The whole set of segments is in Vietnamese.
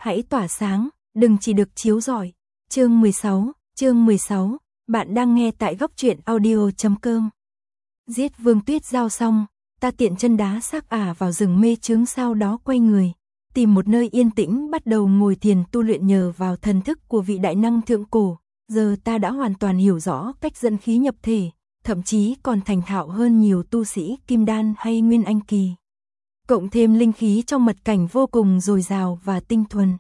hãy tỏa sáng, đừng chỉ được chiếu rọi. Chương 16, bạn đang nghe tại góc truyện audio.com. Giết Vương Tuyết Giao xong, ta tiện chân đá xác ả vào rừng mê chướng, sau đó quay người, tìm một nơi yên tĩnh bắt đầu ngồi thiền tu luyện nhờ vào thần thức của vị đại năng thượng cổ. Giờ ta đã hoàn toàn hiểu rõ cách dẫn khí nhập thể, thậm chí còn thành thạo hơn nhiều tu sĩ kim đan hay nguyên anh kỳ. Cộng thêm linh khí trong mật cảnh vô cùng dồi dào và tinh thuần.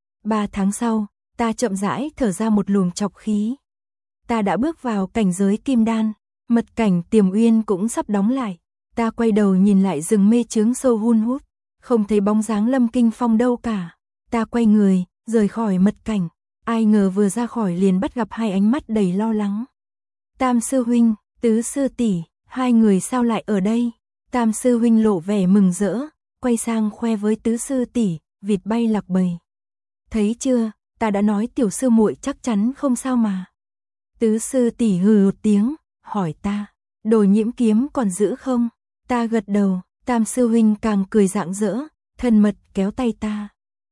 3 tháng sau, ta chậm rãi thở ra một luồng trọc khí. Ta đã bước vào cảnh giới kim đan, mật cảnh Tiềm Uyên cũng sắp đóng lại. Ta quay đầu nhìn lại rừng mê chướng sâu hun hút, không thấy bóng dáng Lâm Kinh Phong đâu cả. Ta quay người, rời khỏi mật cảnh. Ai ngờ vừa ra khỏi liền bắt gặp hai ánh mắt đầy lo lắng. Tam sư huynh, Tứ sư tỷ, hai người sao lại ở đây? Tam sư huynh lộ vẻ mừng rỡ, quay sang khoe với Tứ sư tỷ, vịt bay lạc bầy. Thấy chưa, ta đã nói tiểu sư muội chắc chắn không sao mà. Tứ sư tỷ hừ một tiếng, hỏi ta, đồ nhiễm kiếm còn giữ không? Ta gật đầu. Tam sư huynh càng cười rạng rỡ, thân mật kéo tay ta.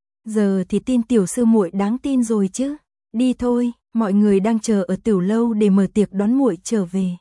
Giờ thì tin tiểu sư muội đáng tin rồi chứ. Đi thôi, mọi người đang chờ ở Tửu lâu để mở tiệc đón muội trở về.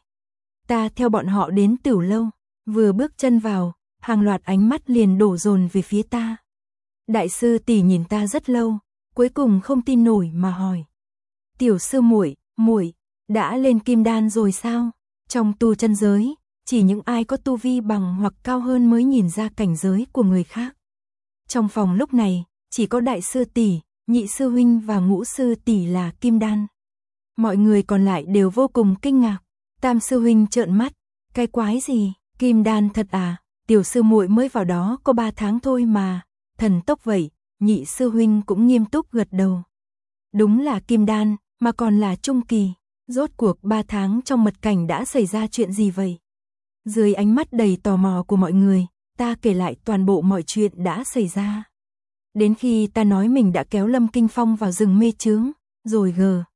Ta theo bọn họ đến Tửu lâu, vừa bước chân vào, hàng loạt ánh mắt liền đổ dồn về phía ta. Đại sư tỷ nhìn ta rất lâu, cuối cùng không tin nổi mà hỏi: "Tiểu sư muội, muội đã lên kim đan rồi sao?" Trong tu chân giới, chỉ những ai có tu vi bằng hoặc cao hơn mới nhìn ra cảnh giới của người khác. Trong phòng lúc này, chỉ có đại sư tỷ, nhị sư huynh và ngũ sư tỷ là kim đan. Mọi người còn lại đều vô cùng kinh ngạc. Tam sư huynh trợn mắt, cái quái gì, kim đan thật à, tiểu sư muội mới vào đó có 3 tháng thôi mà, thần tốc vậy. Nhị sư huynh cũng nghiêm túc gật đầu. Đúng là kim đan, mà còn là trung kỳ. Rốt cuộc 3 tháng trong mật cảnh đã xảy ra chuyện gì vậy? Dưới ánh mắt đầy tò mò của mọi người, ta kể lại toàn bộ mọi chuyện đã xảy ra. Đến khi ta nói mình đã kéo Lâm Kinh Phong vào rừng mê chướng, rồi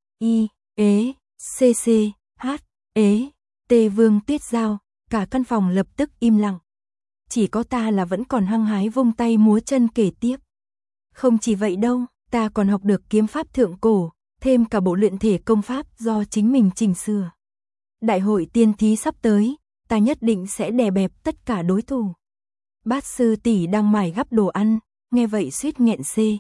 T Vương Tuyết Giao, cả căn phòng lập tức im lặng. Chỉ có ta là vẫn còn hăng hái vung tay múa chân kể tiếp. Không chỉ vậy đâu, ta còn học được kiếm pháp thượng cổ, thêm cả bộ luyện thể công pháp do chính mình chỉnh sửa. Đại hội tiên thí sắp tới, ta nhất định sẽ đè bẹp tất cả đối thủ. Bát sư tỷ đang mải gắp đồ ăn, nghe vậy suýt nghẹn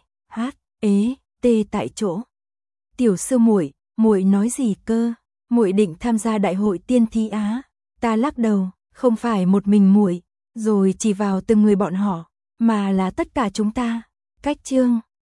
tại chỗ. Tiểu sư muội, muội nói gì cơ? Muội định tham gia đại hội tiên thí á? Ta lắc đầu, không phải một mình muội, rồi chỉ vào từng người bọn họ, mà là tất cả chúng ta. Cách chương